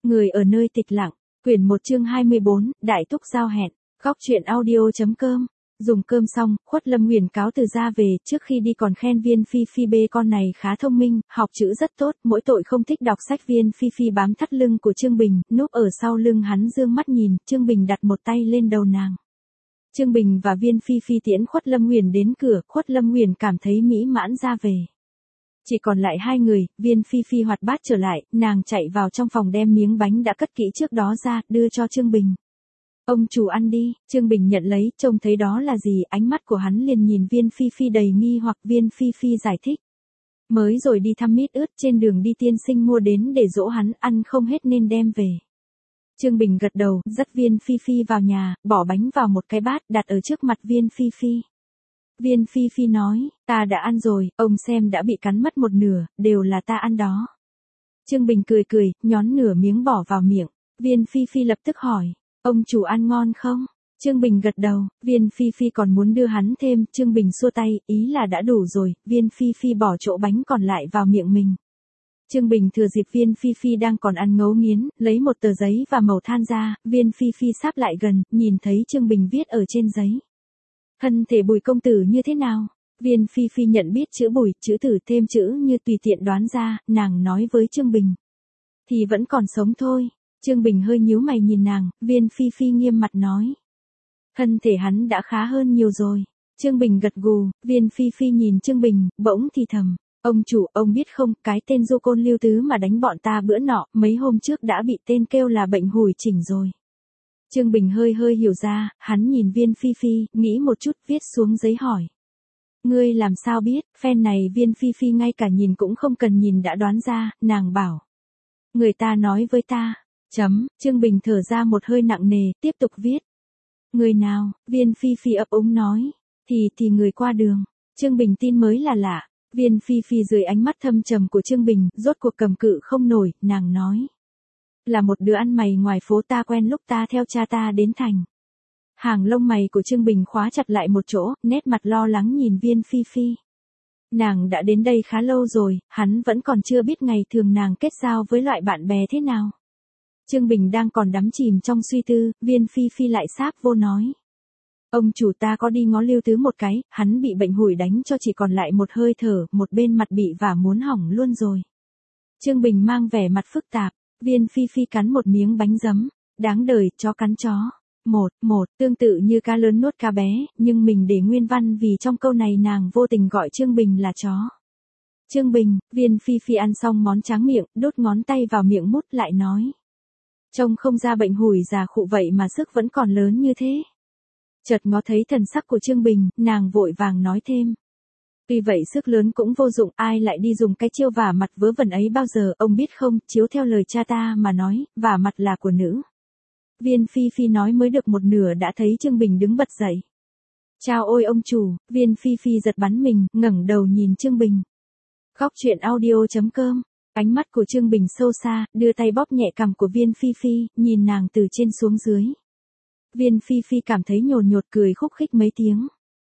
Người ở nơi tịch lặng, quyển 1 chương 24, Đại Túc giao hẹn, góc truyện audio.com. Dùng cơm xong, Khuất Lâm Nguyền cáo từ ra về, trước khi đi còn khen Viên Phi Phi bê con này khá thông minh, học chữ rất tốt, mỗi tội không thích đọc sách. Viên Phi Phi bám thắt lưng của Trương Bình, núp ở sau lưng hắn dương mắt nhìn, Trương Bình đặt một tay lên đầu nàng. Trương Bình và Viên Phi Phi tiễn Khuất Lâm Nguyền đến cửa, Khuất Lâm Nguyền cảm thấy mỹ mãn ra về. Chỉ còn lại hai người, Viên Phi Phi hoạt bát trở lại, nàng chạy vào trong phòng đem miếng bánh đã cất kỹ trước đó ra, đưa cho Trương Bình. Ông chủ ăn đi, Trương Bình nhận lấy, trông thấy đó là gì, ánh mắt của hắn liền nhìn Viên Phi Phi đầy nghi hoặc. Viên Phi Phi giải thích. Mới rồi đi thăm mít ướt, trên đường đi tiên sinh mua đến để dỗ hắn, ăn không hết nên đem về. Trương Bình gật đầu, dắt Viên Phi Phi vào nhà, bỏ bánh vào một cái bát, đặt ở trước mặt Viên Phi Phi. Viên Phi Phi nói, ta đã ăn rồi, ông xem đã bị cắn mất một nửa, đều là ta ăn đó. Trương Bình cười cười, nhón nửa miếng bỏ vào miệng. Viên Phi Phi lập tức hỏi, ông chủ ăn ngon không? Trương Bình gật đầu, Viên Phi Phi còn muốn đưa hắn thêm, Trương Bình xua tay, ý là đã đủ rồi. Viên Phi Phi bỏ chỗ bánh còn lại vào miệng mình. Trương Bình thừa dịp Viên Phi Phi đang còn ăn ngấu nghiến, lấy một tờ giấy và màu than ra, Viên Phi Phi sáp lại gần, nhìn thấy Trương Bình viết ở trên giấy. Thân thể Bùi công tử như thế nào? Viên Phi Phi nhận biết chữ Bùi, chữ Tử thêm chữ như tùy tiện đoán ra, nàng nói với Trương Bình. Thì vẫn còn sống thôi. Trương Bình hơi nhíu mày nhìn nàng, Viên Phi Phi nghiêm mặt nói. Thân thể hắn đã khá hơn nhiều rồi. Trương Bình gật gù, Viên Phi Phi nhìn Trương Bình, bỗng thì thầm. Ông chủ, ông biết không, cái tên du côn Lưu Tứ mà đánh bọn ta bữa nọ, mấy hôm trước đã bị tên kêu là bệnh hủi chỉnh rồi. Trương Bình hơi hiểu ra, hắn nhìn Viên Phi Phi, nghĩ một chút, viết xuống giấy hỏi. Ngươi làm sao biết, phen này Viên Phi Phi ngay cả nhìn cũng không cần nhìn đã đoán ra, nàng bảo. Người ta nói với ta, Trương Bình thở ra một hơi nặng nề, tiếp tục viết. Người nào, Viên Phi Phi ấp úng nói, thì người qua đường. Trương Bình tin mới là lạ, Viên Phi Phi dưới ánh mắt thâm trầm của Trương Bình, rốt cuộc cầm cự không nổi, nàng nói. Là một đứa ăn mày ngoài phố ta quen lúc ta theo cha ta đến thành. Hàng lông mày của Trương Bình khóa chặt lại một chỗ, nét mặt lo lắng nhìn Viên Phi Phi. Nàng đã đến đây khá lâu rồi, hắn vẫn còn chưa biết ngày thường nàng kết giao với loại bạn bè thế nào. Trương Bình đang còn đắm chìm trong suy tư, Viên Phi Phi lại sáp vô nói. Ông chủ ta có đi ngó Lưu Tứ một cái, hắn bị bệnh hủi đánh cho chỉ còn lại một hơi thở, một bên mặt bị vả muốn hỏng luôn rồi. Trương Bình mang vẻ mặt phức tạp. Viên Phi Phi cắn một miếng bánh giấm, đáng đời, chó cắn chó. Tương tự như cá lớn nuốt cá bé, nhưng mình để nguyên văn vì trong câu này nàng vô tình gọi Trương Bình là chó. Trương Bình, Viên Phi Phi ăn xong món tráng miệng, đốt ngón tay vào miệng mút lại nói. Trông không ra bệnh hủi già khụ vậy mà sức vẫn còn lớn như thế. Chợt ngó thấy thần sắc của Trương Bình, nàng vội vàng nói thêm. Tuy vậy sức lớn cũng vô dụng, ai lại đi dùng cái chiêu vả mặt vớ vẩn ấy bao giờ, ông biết không, chiếu theo lời cha ta mà nói, vả mặt là của nữ. Viên Phi Phi nói mới được một nửa đã thấy Trương Bình đứng bật dậy. Chao ôi ông chủ, Viên Phi Phi giật bắn mình, ngẩng đầu nhìn Trương Bình. Góc truyện audio.com, ánh mắt của Trương Bình sâu xa, đưa tay bóp nhẹ cằm của Viên Phi Phi, nhìn nàng từ trên xuống dưới. Viên Phi Phi cảm thấy nhồn nhột cười khúc khích mấy tiếng.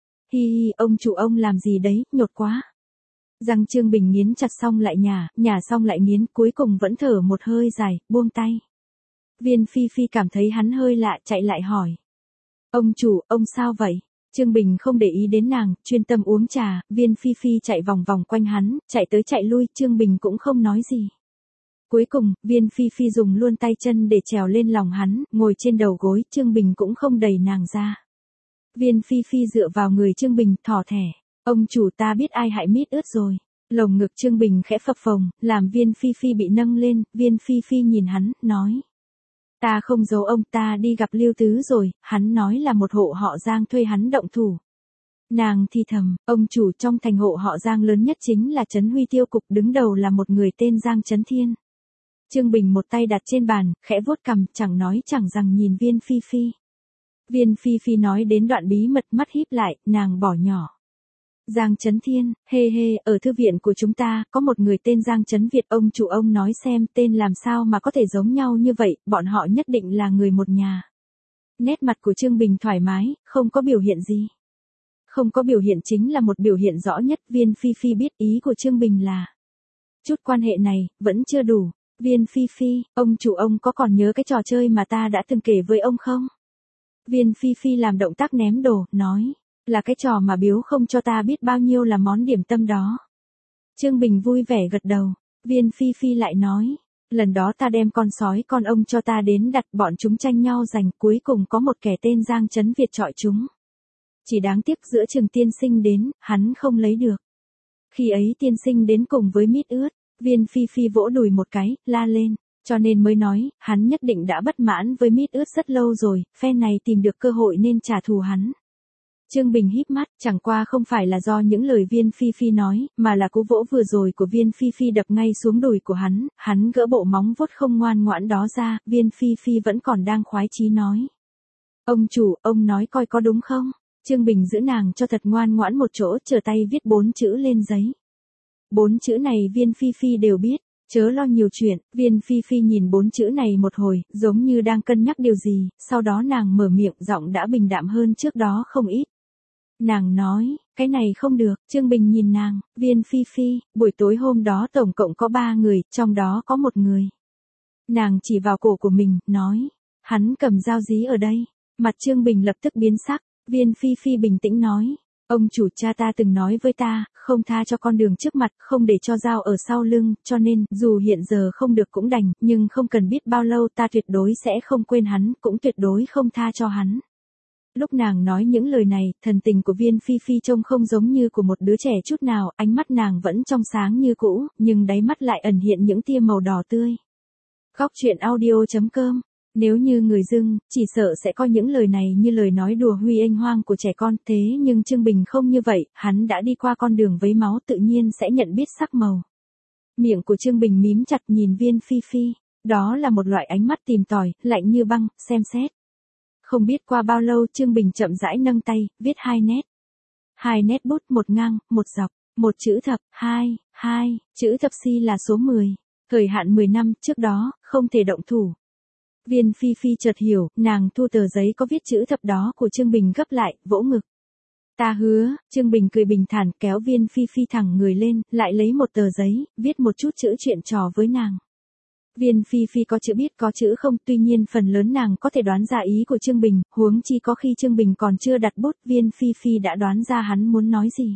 Hi, ông chủ ông làm gì đấy, nhột quá. Răng Trương Bình nghiến chặt xong lại nhả xong lại nghiến, cuối cùng vẫn thở một hơi dài, buông tay. Viên Phi Phi cảm thấy hắn hơi lạ, chạy lại hỏi. Ông chủ, ông sao vậy? Trương Bình không để ý đến nàng, chuyên tâm uống trà, Viên Phi Phi chạy vòng vòng quanh hắn, chạy tới chạy lui, Trương Bình cũng không nói gì. Cuối cùng, Viên Phi Phi dùng luôn tay chân để trèo lên lòng hắn, ngồi trên đầu gối, Trương Bình cũng không đẩy nàng ra. Viên Phi Phi dựa vào người Trương Bình, thỏ thẻ. Ông chủ ta biết ai hại mít ướt rồi. Lồng ngực Trương Bình khẽ phập phồng, làm Viên Phi Phi bị nâng lên, Viên Phi Phi nhìn hắn, nói. Ta không giấu ông, ta đi gặp Lưu Tứ rồi, hắn nói là một hộ họ Giang thuê hắn động thủ. Nàng thì thầm, ông chủ trong thành hộ họ Giang lớn nhất chính là Trấn Huy Tiêu Cục, đứng đầu là một người tên Giang Trấn Thiên. Trương Bình một tay đặt trên bàn, khẽ vuốt cằm, chẳng nói chẳng rằng nhìn Viên Phi Phi. Viên Phi Phi nói đến đoạn bí mật, mắt híp lại, nàng bỏ nhỏ. Giang Trấn Thiên, ở thư viện của chúng ta, có một người tên Giang Trấn Việt, ông chủ ông nói xem tên làm sao mà có thể giống nhau như vậy, bọn họ nhất định là người một nhà. Nét mặt của Trương Bình thoải mái, không có biểu hiện gì. Không có biểu hiện chính là một biểu hiện rõ nhất, Viên Phi Phi biết ý của Trương Bình là. Chút quan hệ này, vẫn chưa đủ. Viên Phi Phi, ông chủ ông có còn nhớ cái trò chơi mà ta đã từng kể với ông không? Viên Phi Phi làm động tác ném đồ, nói. Là cái trò mà biếu không cho ta biết bao nhiêu là món điểm tâm đó. Trương Bình vui vẻ gật đầu. Viên Phi Phi lại nói. Lần đó ta đem con sói con ông cho ta đến đặt, bọn chúng tranh nhau giành, cuối cùng có một kẻ tên Giang Trấn Việt chọi chúng. Chỉ đáng tiếc giữa chừng tiên sinh đến, hắn không lấy được. Khi ấy tiên sinh đến cùng với mít ướt. Viên Phi Phi vỗ đùi một cái, la lên. Cho nên mới nói, hắn nhất định đã bất mãn với mít ướt rất lâu rồi, phen này tìm được cơ hội nên trả thù hắn. Trương Bình híp mắt, chẳng qua không phải là do những lời Viên Phi Phi nói, mà là cú vỗ vừa rồi của Viên Phi Phi đập ngay xuống đùi của hắn gỡ bộ móng vuốt không ngoan ngoãn đó ra, Viên Phi Phi vẫn còn đang khoái chí nói. Ông chủ, ông nói coi có đúng không? Trương Bình giữ nàng cho thật ngoan ngoãn một chỗ, trở tay viết 4 chữ lên giấy. 4 chữ này Viên Phi Phi đều biết. Chớ lo nhiều chuyện. Viên Phi Phi nhìn 4 chữ này một hồi, giống như đang cân nhắc điều gì, sau đó nàng mở miệng, giọng đã bình đạm hơn trước đó không ít. Nàng nói, cái này không được. Trương Bình nhìn nàng. Viên Phi Phi, buổi tối hôm đó tổng cộng có 3 người, trong đó có một người. Nàng chỉ vào cổ của mình, nói, hắn cầm dao dí ở đây. Mặt Trương Bình lập tức biến sắc. Viên Phi Phi bình tĩnh nói, ông chủ, cha ta từng nói với ta, không tha cho con đường trước mặt, không để cho dao ở sau lưng, cho nên, dù hiện giờ không được cũng đành, nhưng không cần biết bao lâu ta tuyệt đối sẽ không quên hắn, cũng tuyệt đối không tha cho hắn. Lúc nàng nói những lời này, thần tình của Viên Phi Phi trông không giống như của một đứa trẻ chút nào, ánh mắt nàng vẫn trong sáng như cũ, nhưng đáy mắt lại ẩn hiện những tia màu đỏ tươi. Góc truyện audio.com. Nếu như người dưng, chỉ sợ sẽ coi những lời này như lời nói đùa huy anh hoang của trẻ con, thế nhưng Trương Bình không như vậy, hắn đã đi qua con đường vấy máu tự nhiên sẽ nhận biết sắc màu. Miệng của Trương Bình mím chặt nhìn Viên Phi Phi, đó là một loại ánh mắt tìm tòi, lạnh như băng, xem xét. Không biết qua bao lâu Trương Bình chậm rãi nâng tay, viết 2 nét. 2 nét bút, một ngang, một dọc, một chữ thập, 2, chữ thập si là số 10. Thời hạn 10 năm, trước đó, không thể động thủ. Viên Phi Phi chợt hiểu, nàng thu tờ giấy có viết chữ thập đó của Trương Bình gấp lại, vỗ ngực. Ta hứa. Trương Bình cười bình thản, kéo Viên Phi Phi thẳng người lên, lại lấy một tờ giấy, viết một chút chữ chuyện trò với nàng. Viên Phi Phi có chữ biết có chữ không, tuy nhiên phần lớn nàng có thể đoán ra ý của Trương Bình, huống chi có khi Trương Bình còn chưa đặt bút, Viên Phi Phi đã đoán ra hắn muốn nói gì.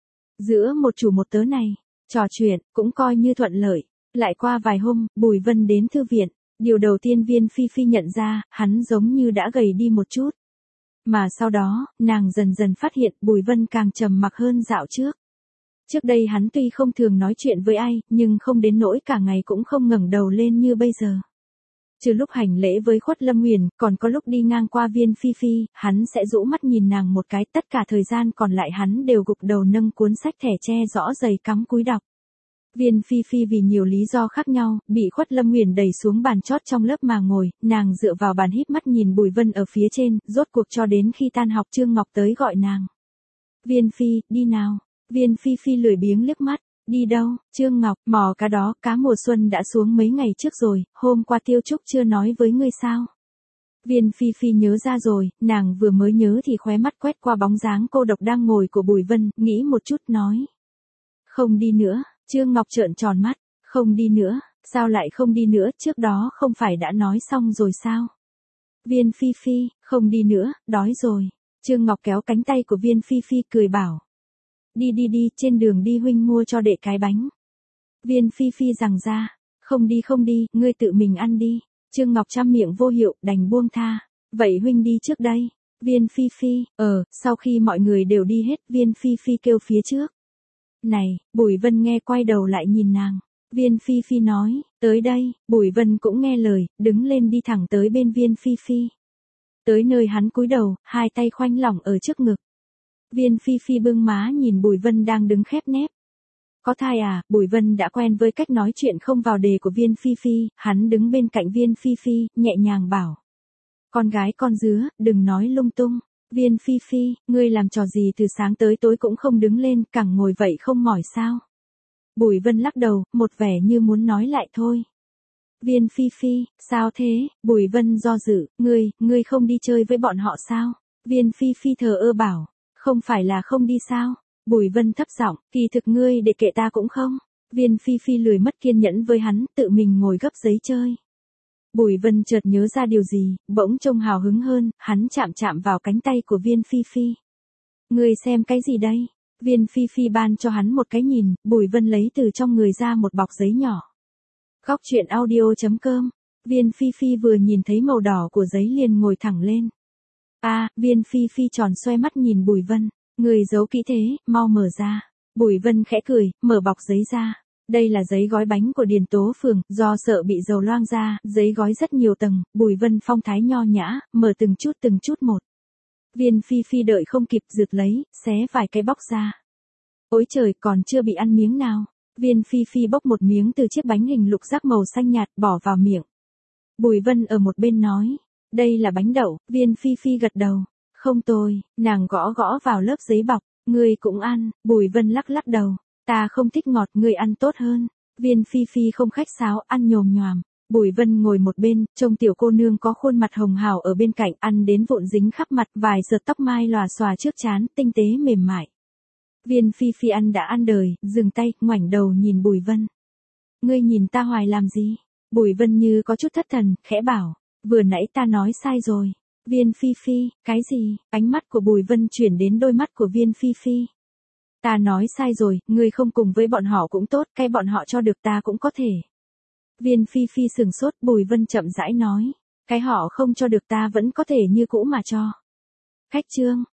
Giữa một chủ một tớ này, trò chuyện, cũng coi như thuận lợi. Lại qua vài hôm, Bùi Vân đến thư viện. Điều đầu tiên Viên Phi Phi nhận ra, hắn giống như đã gầy đi một chút. Mà sau đó, nàng dần dần phát hiện Bùi Vân càng trầm mặc hơn dạo trước. Trước đây hắn tuy không thường nói chuyện với ai, nhưng không đến nỗi cả ngày cũng không ngẩng đầu lên như bây giờ. Trừ lúc hành lễ với Khuất Lâm Huyền, còn có lúc đi ngang qua Viên Phi Phi, hắn sẽ rũ mắt nhìn nàng một cái, tất cả thời gian còn lại hắn đều gục đầu nâng cuốn sách thẻ tre rõ dày cắm cúi đọc. Viên Phi Phi vì nhiều lý do khác nhau, bị Khuất Lâm Huyền đẩy xuống bàn chót trong lớp mà ngồi, nàng dựa vào bàn híp mắt nhìn Bùi Vân ở phía trên, rốt cuộc cho đến khi tan học Trương Ngọc tới gọi nàng. Viên Phi, đi nào. Viên Phi Phi lười biếng liếc mắt, đi đâu? Trương Ngọc, mò cá đó, cá mùa xuân đã xuống mấy ngày trước rồi, hôm qua Tiêu Trúc chưa nói với ngươi sao? Viên Phi Phi nhớ ra rồi, nàng vừa mới nhớ thì khóe mắt quét qua bóng dáng cô độc đang ngồi của Bùi Vân, nghĩ một chút nói. Không đi nữa. Trương Ngọc trợn tròn mắt, không đi nữa, sao lại không đi nữa, trước đó không phải đã nói xong rồi sao? Viên Phi Phi, không đi nữa, đói rồi. Trương Ngọc kéo cánh tay của Viên Phi Phi cười bảo. Đi đi đi, trên đường đi huynh mua cho đệ cái bánh. Viên Phi Phi giằng ra, không đi, ngươi tự mình ăn đi. Trương Ngọc trăm miệng vô hiệu, đành buông tha. Vậy huynh đi trước đây. Viên Phi Phi, sau khi mọi người đều đi hết, Viên Phi Phi kêu phía trước. Này, Bùi Vân nghe quay đầu lại nhìn nàng. Viên Phi Phi nói, tới đây, Bùi Vân cũng nghe lời, đứng lên đi thẳng tới bên Viên Phi Phi. Tới nơi hắn cúi đầu, hai tay khoanh lỏng ở trước ngực. Viên Phi Phi bưng má nhìn Bùi Vân đang đứng khép nép. Có thai à? Bùi Vân đã quen với cách nói chuyện không vào đề của Viên Phi Phi, hắn đứng bên cạnh Viên Phi Phi, nhẹ nhàng bảo. Con gái con dứa, đừng nói lung tung. Viên Phi Phi, ngươi làm trò gì từ sáng tới tối cũng không đứng lên, cẳng ngồi vậy không mỏi sao? Bùi Vân lắc đầu, một vẻ như muốn nói lại thôi. Viên Phi Phi, sao thế? Bùi Vân do dự, ngươi không đi chơi với bọn họ sao? Viên Phi Phi thờ ơ bảo, không phải là không đi sao? Bùi Vân thấp giọng, kỳ thực ngươi để kệ ta cũng không. Viên Phi Phi lười mất kiên nhẫn với hắn, tự mình ngồi gấp giấy chơi. Bùi Vân chợt nhớ ra điều gì, bỗng trông hào hứng hơn, hắn chạm chạm vào cánh tay của Viên Phi Phi. Ngươi xem cái gì đây? Viên Phi Phi ban cho hắn một cái nhìn, Bùi Vân lấy từ trong người ra một bọc giấy nhỏ. Góc truyện audio.com. Viên Phi Phi vừa nhìn thấy màu đỏ của giấy liền ngồi thẳng lên. Viên Phi Phi tròn xoe mắt nhìn Bùi Vân. Người giấu kỹ thế, mau mở ra. Bùi Vân khẽ cười, mở bọc giấy ra. Đây là giấy gói bánh của Điền Tố Phường, do sợ bị dầu loang ra, giấy gói rất nhiều tầng, Bùi Vân phong thái nho nhã, mở từng chút một. Viên Phi Phi đợi không kịp rượt lấy, xé vài cái bóc ra. Ôi trời, còn chưa bị ăn miếng nào. Viên Phi Phi bóc một miếng từ chiếc bánh hình lục giác màu xanh nhạt bỏ vào miệng. Bùi Vân ở một bên nói, đây là bánh đậu. Viên Phi Phi gật đầu. Không tồi, nàng gõ gõ vào lớp giấy bọc. Ngươi cũng ăn. Bùi Vân lắc lắc đầu. Ta không thích ngọt, ngươi ăn tốt hơn. Viên Phi Phi không khách sáo, ăn nhồm nhoàm. Bùi Vân ngồi một bên, trông tiểu cô nương có khuôn mặt hồng hào ở bên cạnh, ăn đến vụn dính khắp mặt, vài giọt tóc mai lòa xòa trước trán, tinh tế mềm mại. Viên Phi Phi ăn đã ăn đời, dừng tay, ngoảnh đầu nhìn Bùi Vân. Ngươi nhìn ta hoài làm gì? Bùi Vân như có chút thất thần, khẽ bảo, vừa nãy ta nói sai rồi. Viên Phi Phi, cái gì? Ánh mắt của Bùi Vân chuyển đến đôi mắt của Viên Phi Phi. Ta nói sai rồi, ngươi không cùng với bọn họ cũng tốt, cái bọn họ cho được ta cũng có thể. Viên Phi Phi sừng sốt, Bùi Vân chậm rãi nói, cái họ không cho được ta vẫn có thể như cũ mà cho. Khách trương,